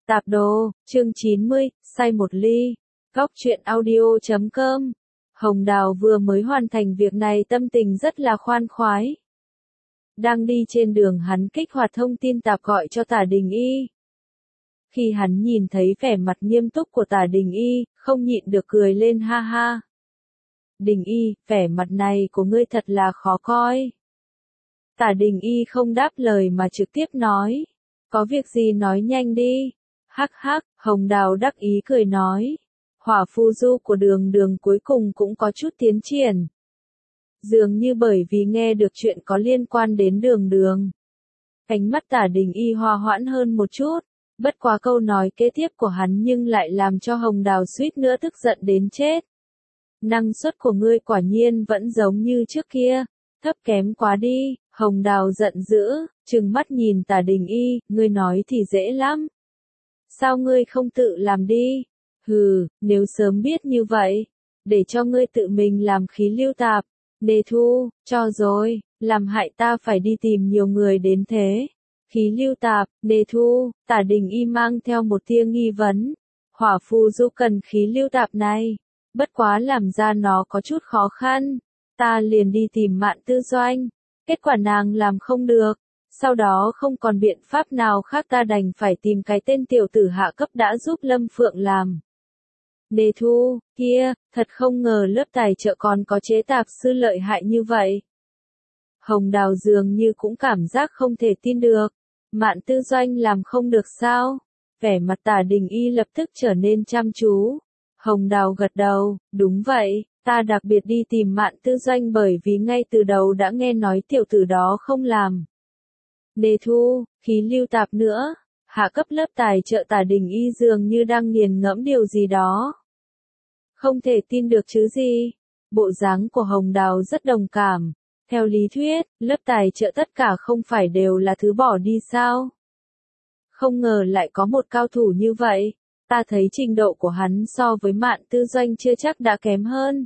Tạp đồ, chương 90, say một ly. Góc truyện audio.com. Hồng Đào vừa mới hoàn thành việc này tâm tình rất là khoan khoái. Đang đi trên đường hắn kích hoạt thông tin tạp gọi cho Tả Đình Y. Khi hắn nhìn thấy vẻ mặt nghiêm túc của Tả Đình Y, không nhịn được cười lên ha ha. Đình Y, vẻ mặt này của ngươi thật là khó coi. Tả Đình Y không đáp lời mà trực tiếp nói. Có việc gì nói nhanh đi. Hắc hắc, Hồng Đào đắc ý cười nói. Hỏa phù du của Đường Đường cuối cùng cũng có chút tiến triển. Dường như bởi vì nghe được chuyện có liên quan đến Đường Đường. Ánh mắt Tả Đình Y hòa hoãn hơn một chút. Bất quá câu nói kế tiếp của hắn nhưng lại làm cho Hồng Đào suýt nữa tức giận đến chết. Năng suất của ngươi quả nhiên vẫn giống như trước kia, thấp kém quá đi. Hồng Đào giận dữ, trừng mắt nhìn Tả Đình Y, ngươi nói thì dễ lắm. Sao ngươi không tự làm đi? Hừ, nếu sớm biết như vậy, để cho ngươi tự mình làm khí lưu tạp. Đề Thu, cho rồi, làm hại ta phải đi tìm nhiều người đến thế. Khí lưu tạp, Đề Thu, Tả Đình Y mang theo một tia nghi vấn. Hỏa phù du cần khí lưu tạp này, bất quá làm ra nó có chút khó khăn. Ta liền đi tìm Mạn Tư Doanh, kết quả nàng làm không được. Sau đó không còn biện pháp nào khác ta đành phải tìm cái tên tiểu tử hạ cấp đã giúp Lâm Phượng làm. Đề Thu, kia, thật không ngờ lớp tài trợ còn có chế tạp sư lợi hại như vậy. Hồng Đào dường như cũng cảm giác không thể tin được. Mạn Tư Doanh làm không được sao? Vẻ mặt Tả Đình Y lập tức trở nên chăm chú. Hồng Đào gật đầu, đúng vậy, ta đặc biệt đi tìm Mạn Tư Doanh bởi vì ngay từ đầu đã nghe nói tiểu tử đó không làm. Đề Thu, khí lưu tạp nữa, hạ cấp lớp tài trợ Tả Đình Y dường như đang nghiền ngẫm điều gì đó. Không thể tin được chứ gì. Bộ dáng của Hồng Đào rất đồng cảm. Theo lý thuyết, lớp tài trợ tất cả không phải đều là thứ bỏ đi sao? Không ngờ lại có một cao thủ như vậy. Ta thấy trình độ của hắn so với Mạn Tư Doanh chưa chắc đã kém hơn.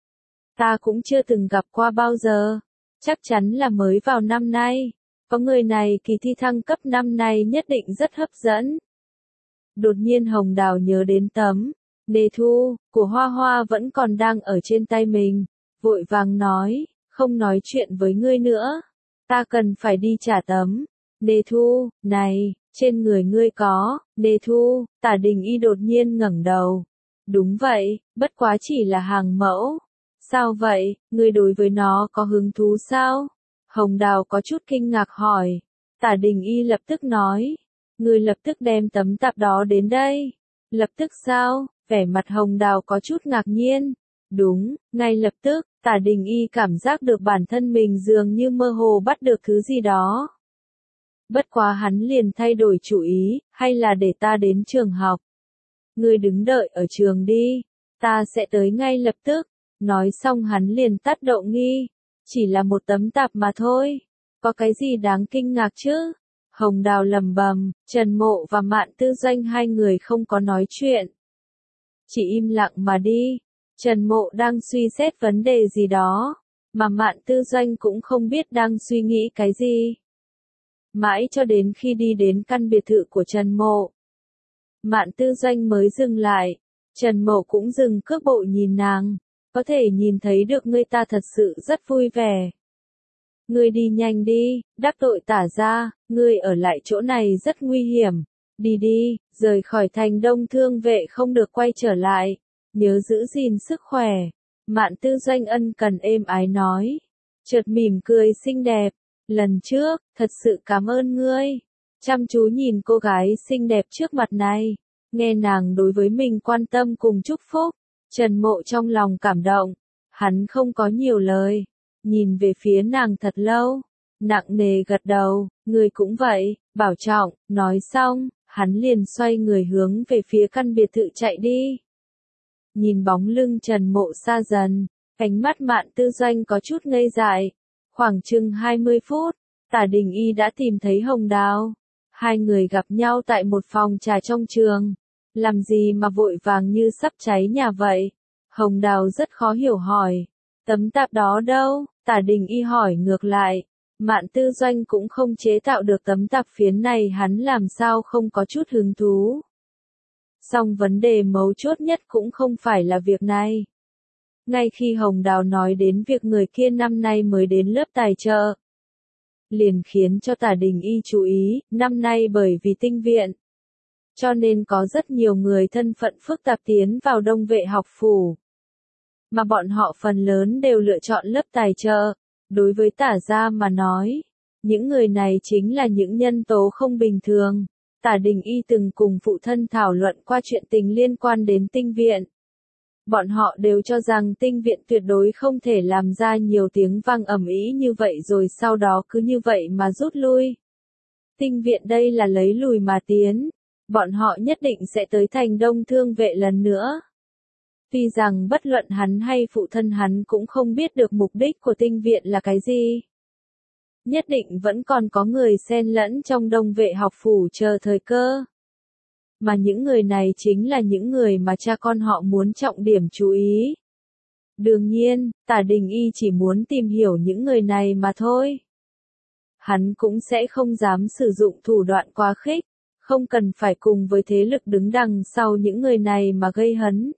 Ta cũng chưa từng gặp qua bao giờ. Chắc chắn là mới vào năm nay. Có người này kỳ thi thăng cấp năm nay nhất định rất hấp dẫn. Đột nhiên Hồng Đào nhớ đến tấm Đề Thu của Hoa Hoa vẫn còn đang ở trên tay mình. Vội vàng nói, không nói chuyện với ngươi nữa. Ta cần phải đi trả tấm Đề Thu này, trên người ngươi có Đề Thu. Tả Đình Y đột nhiên ngẩng đầu. Đúng vậy, bất quá chỉ là hàng mẫu. Sao vậy, ngươi đối với nó có hứng thú sao? Hồng Đào có chút kinh ngạc hỏi. Tả Đình Y lập tức nói. Ngươi lập tức đem tấm tạp đó đến đây. Lập tức sao? Vẻ mặt Hồng Đào có chút ngạc nhiên. Đúng, ngay lập tức, Tả Đình Y cảm giác được bản thân mình dường như mơ hồ bắt được thứ gì đó. Bất quá hắn liền thay đổi chủ ý, hay là để ta đến trường học. Ngươi đứng đợi ở trường đi, ta sẽ tới ngay lập tức. Nói xong hắn liền tắt Đậu Nghi. Chỉ là một tấm tạp mà thôi. Có cái gì đáng kinh ngạc chứ? Hồng Đào lẩm bẩm, Trần Mộ và Mạn Tư Doanh hai người không có nói chuyện. Chỉ im lặng mà đi. Trần Mộ đang suy xét vấn đề gì đó, mà Mạn Tư Doanh cũng không biết đang suy nghĩ cái gì. Mãi cho đến khi đi đến căn biệt thự của Trần Mộ, Mạn Tư Doanh mới dừng lại. Trần Mộ cũng dừng cước bộ nhìn nàng. Có thể nhìn thấy được ngươi ta thật sự rất vui vẻ. Ngươi đi nhanh đi, đáp tội Tả gia, ngươi ở lại chỗ này rất nguy hiểm. Đi đi, rời khỏi thành Đông Thương Vệ không được quay trở lại. Nhớ giữ gìn sức khỏe. Mạn Tư Doanh ân cần êm ái nói. Chợt mỉm cười xinh đẹp. Lần trước, thật sự cảm ơn ngươi. Chăm chú nhìn cô gái xinh đẹp trước mặt này. Nghe nàng đối với mình quan tâm cùng chúc phúc. Trần Mộ trong lòng cảm động. Hắn không có nhiều lời. Nhìn về phía nàng thật lâu. Nặng nề gật đầu. Người cũng vậy, bảo trọng. Nói xong, hắn liền xoay người hướng về phía căn biệt thự chạy đi. Nhìn bóng lưng Trần Mộ xa dần, ánh mắt Mạn Tư Doanh có chút ngây dại. Khoảng chừng 20 phút, Tả Đình Y đã tìm thấy Hồng Đào. Hai người gặp nhau tại một phòng trà trong trường. Làm gì mà vội vàng như sắp cháy nhà vậy? Hồng Đào rất khó hiểu hỏi. Tấm tạp đó đâu? Tả Đình Y hỏi ngược lại. Mạn Tư Doanh cũng không chế tạo được tấm tạp phiến này, hắn làm sao không có chút hứng thú. Song vấn đề mấu chốt nhất cũng không phải là việc này. Ngay khi Hồng Đào nói đến việc người kia năm nay mới đến lớp tài trợ, liền khiến cho Tả Đình Y chú ý, năm nay bởi vì tinh viện, cho nên có rất nhiều người thân phận phức tạp tiến vào Đông Vệ học phủ. Mà bọn họ phần lớn đều lựa chọn lớp tài trợ. Đối với Tả gia mà nói, những người này chính là những nhân tố không bình thường. Tả Đình Y từng cùng phụ thân thảo luận qua chuyện tình liên quan đến tinh viện. Bọn họ đều cho rằng tinh viện tuyệt đối không thể làm ra nhiều tiếng vang ầm ĩ như vậy rồi sau đó cứ như vậy mà rút lui. Tinh viện đây là lấy lùi mà tiến. Bọn họ nhất định sẽ tới thành Đông Thương Vệ lần nữa. Tuy rằng bất luận hắn hay phụ thân hắn cũng không biết được mục đích của tinh viện là cái gì. Nhất định vẫn còn có người xen lẫn trong Đông Vệ học phủ chờ thời cơ. Mà những người này chính là những người mà cha con họ muốn trọng điểm chú ý. Đương nhiên, Tả Đình Y chỉ muốn tìm hiểu những người này mà thôi. Hắn cũng sẽ không dám sử dụng thủ đoạn quá khích, không cần phải cùng với thế lực đứng đằng sau những người này mà gây hấn.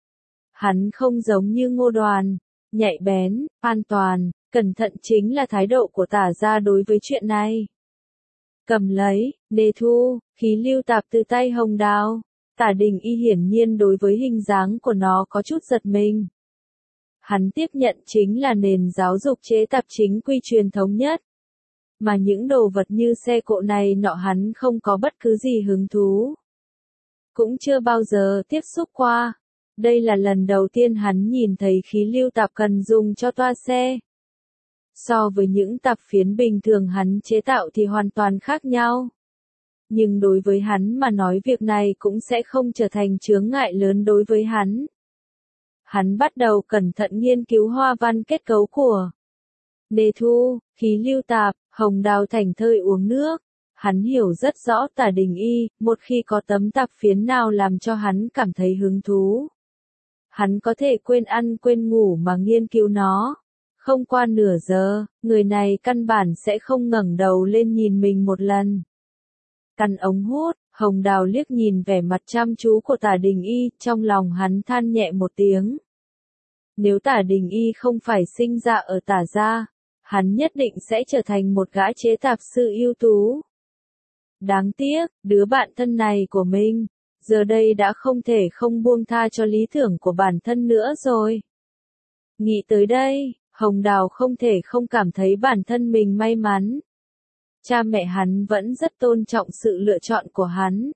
Hắn không giống như Ngô Đoàn, nhạy bén, an toàn, cẩn thận chính là thái độ của Tả gia đối với chuyện này. Cầm lấy, Đề Thu, khí lưu tạp từ tay Hồng Đào. Tả Đình Y hiển nhiên đối với hình dáng của nó có chút giật mình. Hắn tiếp nhận chính là nền giáo dục chế tạp chính quy truyền thống nhất. Mà những đồ vật như xe cộ này nọ hắn không có bất cứ gì hứng thú. Cũng chưa bao giờ tiếp xúc qua. Đây là lần đầu tiên hắn nhìn thấy khí lưu tạp cần dùng cho toa xe. So với những tạp phiến bình thường hắn chế tạo thì hoàn toàn khác nhau. Nhưng đối với hắn mà nói việc này cũng sẽ không trở thành chướng ngại lớn đối với hắn. Hắn bắt đầu cẩn thận nghiên cứu hoa văn kết cấu của Đề Thu, khí lưu tạp. Hồng Đào thảnh thơi uống nước. Hắn hiểu rất rõ Tả Đình Y, một khi có tấm tạp phiến nào làm cho hắn cảm thấy hứng thú. Hắn có thể quên ăn quên ngủ mà nghiên cứu nó. Không qua nửa giờ, người này căn bản sẽ không ngẩng đầu lên nhìn mình một lần. Căn ống hút, Hồng Đào liếc nhìn vẻ mặt chăm chú của Tả Đình Y, trong lòng hắn than nhẹ một tiếng. Nếu Tả Đình Y không phải sinh ra ở Tả gia, hắn nhất định sẽ trở thành một gã chế tạp sư ưu tú. Đáng tiếc, đứa bạn thân này của mình, giờ đây đã không thể không buông tha cho lý tưởng của bản thân nữa rồi. Nghĩ tới đây, Hồng Đào không thể không cảm thấy bản thân mình may mắn. Cha mẹ hắn vẫn rất tôn trọng sự lựa chọn của hắn.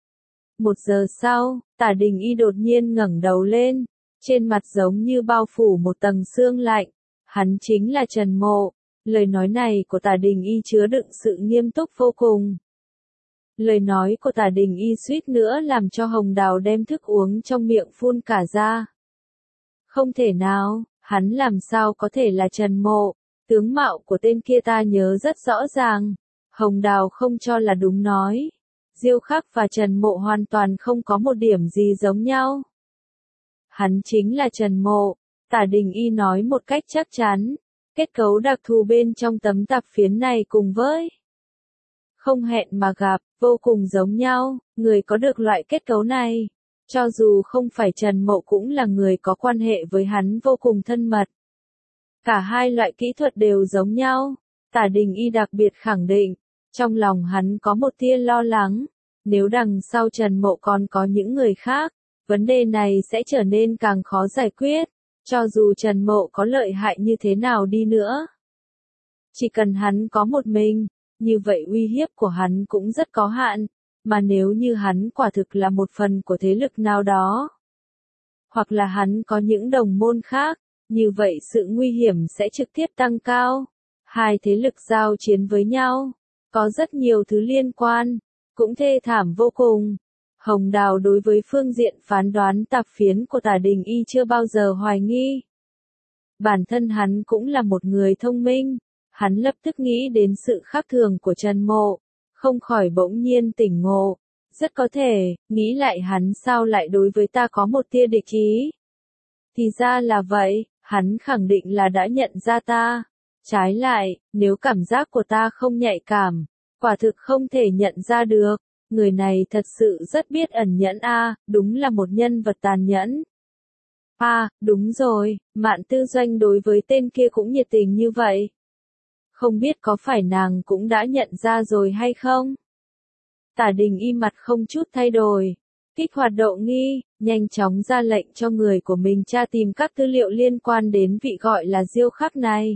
1 giờ sau, Tả Đình Y đột nhiên ngẩng đầu lên, trên mặt giống như bao phủ một tầng sương lạnh. Hắn chính là Trần Mộ. Lời nói này của Tả Đình Y chứa đựng sự nghiêm túc vô cùng. Lời nói của Tả Đình Y suýt nữa làm cho Hồng Đào đem thức uống trong miệng phun cả ra. Không thể nào, hắn làm sao có thể là Trần Mộ, tướng mạo của tên kia ta nhớ rất rõ ràng. Hồng Đào không cho là đúng nói. Diêu Khắc và Trần Mộ hoàn toàn không có một điểm gì giống nhau. Hắn chính là Trần Mộ, Tả Đình Y nói một cách chắc chắn. Kết cấu đặc thù bên trong tấm tạp phiến này cùng với không hẹn mà gặp, vô cùng giống nhau. Người có được loại kết cấu này, cho dù không phải Trần Mộ cũng là người có quan hệ với hắn vô cùng thân mật. Cả hai loại kỹ thuật đều giống nhau. Tả Đình Y đặc biệt khẳng định, trong lòng hắn có một tia lo lắng. Nếu đằng sau Trần Mộ còn có những người khác, vấn đề này sẽ trở nên càng khó giải quyết. Cho dù Trần Mộ có lợi hại như thế nào đi nữa, chỉ cần hắn có một mình, như vậy uy hiếp của hắn cũng rất có hạn. Mà nếu như hắn quả thực là một phần của thế lực nào đó, hoặc là hắn có những đồng môn khác, như vậy sự nguy hiểm sẽ trực tiếp tăng cao. Hai thế lực giao chiến với nhau, có rất nhiều thứ liên quan, cũng thê thảm vô cùng. Hồng Đào đối với phương diện phán đoán tạp phiến của Tả Đình Y chưa bao giờ hoài nghi. Bản thân hắn cũng là một người thông minh, hắn lập tức nghĩ đến sự khác thường của Trần Mộ, không khỏi bỗng nhiên tỉnh ngộ. Rất có thể, nghĩ lại hắn sao lại đối với ta có một tia địch ý. Thì ra là vậy, hắn khẳng định là đã nhận ra ta. Trái lại, nếu cảm giác của ta không nhạy cảm, quả thực không thể nhận ra được. Người này thật sự rất biết ẩn nhẫn đúng là một nhân vật tàn nhẫn. Đúng rồi, Mạn Tư Doanh đối với tên kia cũng nhiệt tình như vậy. Không biết có phải nàng cũng đã nhận ra rồi hay không? Tả Đình Y mặt không chút thay đổi. Kích hoạt độ nghi, nhanh chóng ra lệnh cho người của mình tra tìm các tư liệu liên quan đến vị gọi là Diêu Khắc này.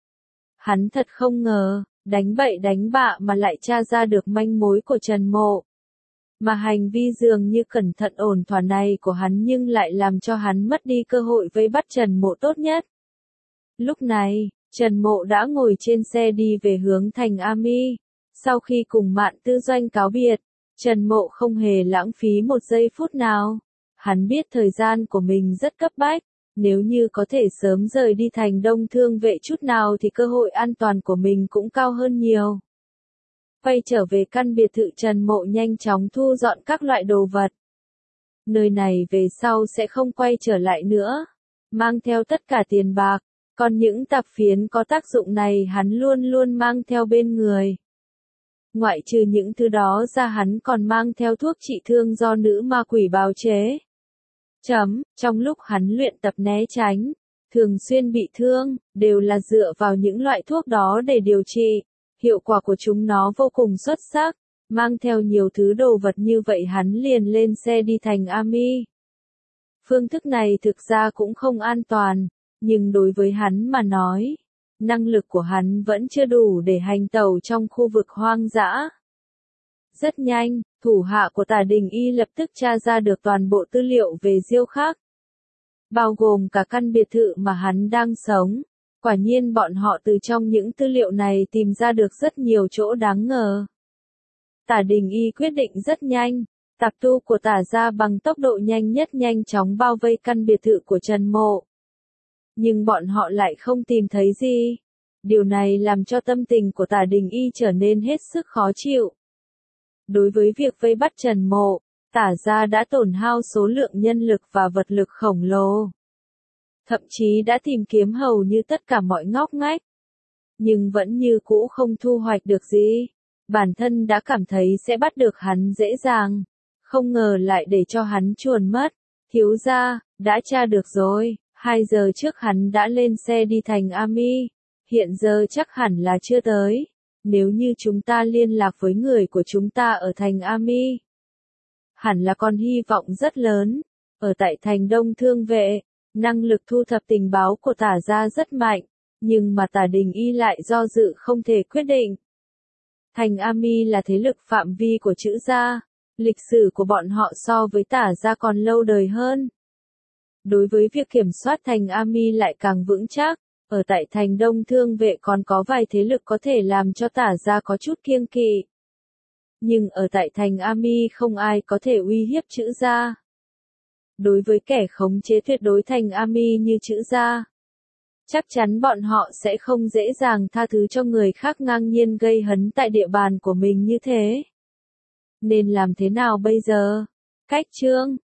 Hắn thật không ngờ, đánh bậy đánh bạ mà lại tra ra được manh mối của Trần Mộ. Mà hành vi dường như cẩn thận ổn thỏa này của hắn nhưng lại làm cho hắn mất đi cơ hội vây bắt Trần Mộ tốt nhất. Lúc này, Trần Mộ đã ngồi trên xe đi về hướng thành Ami. Sau khi cùng Mạn Tư Doanh cáo biệt, Trần Mộ không hề lãng phí một giây phút nào. Hắn biết thời gian của mình rất cấp bách, nếu như có thể sớm rời đi thành Đông Thương Vệ chút nào thì cơ hội an toàn của mình cũng cao hơn nhiều. Quay trở về căn biệt thự, Trần Mộ nhanh chóng thu dọn các loại đồ vật. Nơi này về sau sẽ không quay trở lại nữa. Mang theo tất cả tiền bạc, còn những tạp phiến có tác dụng này hắn luôn luôn mang theo bên người. Ngoại trừ những thứ đó ra, hắn còn mang theo thuốc trị thương do nữ ma quỷ bào chế. Trong lúc hắn luyện tập né tránh, thường xuyên bị thương, đều là dựa vào những loại thuốc đó để điều trị. Hiệu quả của chúng nó vô cùng xuất sắc. Mang theo nhiều thứ đồ vật như vậy hắn liền lên xe đi thành Ami. Phương thức này thực ra cũng không an toàn, nhưng đối với hắn mà nói, năng lực của hắn vẫn chưa đủ để hành tẩu trong khu vực hoang dã. Rất nhanh, thủ hạ của Tả Đình Y lập tức tra ra được toàn bộ tư liệu về Diêu Khắc, bao gồm cả căn biệt thự mà hắn đang sống. Quả nhiên bọn họ từ trong những tư liệu này tìm ra được rất nhiều chỗ đáng ngờ. Tả Đình Y quyết định rất nhanh, tạp tu của Tả gia bằng tốc độ nhanh nhất nhanh chóng bao vây căn biệt thự của Trần Mộ. Nhưng bọn họ lại không tìm thấy gì. Điều này làm cho tâm tình của Tả Đình Y trở nên hết sức khó chịu. Đối với việc vây bắt Trần Mộ, Tả gia đã tổn hao số lượng nhân lực và vật lực khổng lồ. Thậm chí đã tìm kiếm hầu như tất cả mọi ngóc ngách. Nhưng vẫn như cũ không thu hoạch được gì. Bản thân đã cảm thấy sẽ bắt được hắn dễ dàng. Không ngờ lại để cho hắn chuồn mất. Thiếu gia, đã tra được rồi. 2 giờ trước hắn đã lên xe đi thành Ami. Hiện giờ chắc hẳn là chưa tới. Nếu như chúng ta liên lạc với người của chúng ta ở thành Ami, hẳn là còn hy vọng rất lớn. Ở tại thành Đông Thương Vệ, năng lực thu thập tình báo của Tả gia rất mạnh, nhưng mà Tả Đình Y lại do dự không thể quyết định. Thành Ami là thế lực phạm vi của Trữ gia, lịch sử của bọn họ so với Tả gia còn lâu đời hơn. Đối với việc kiểm soát thành Ami lại càng vững chắc, ở tại thành Đông Thương Vệ còn có vài thế lực có thể làm cho Tả gia có chút kiêng kỵ. Nhưng ở tại thành Ami không ai có thể uy hiếp Trữ gia. Đối với kẻ khống chế tuyệt đối thành Ami như Trữ gia, chắc chắn bọn họ sẽ không dễ dàng tha thứ cho người khác ngang nhiên gây hấn tại địa bàn của mình như thế. Nên làm thế nào bây giờ? Cách chương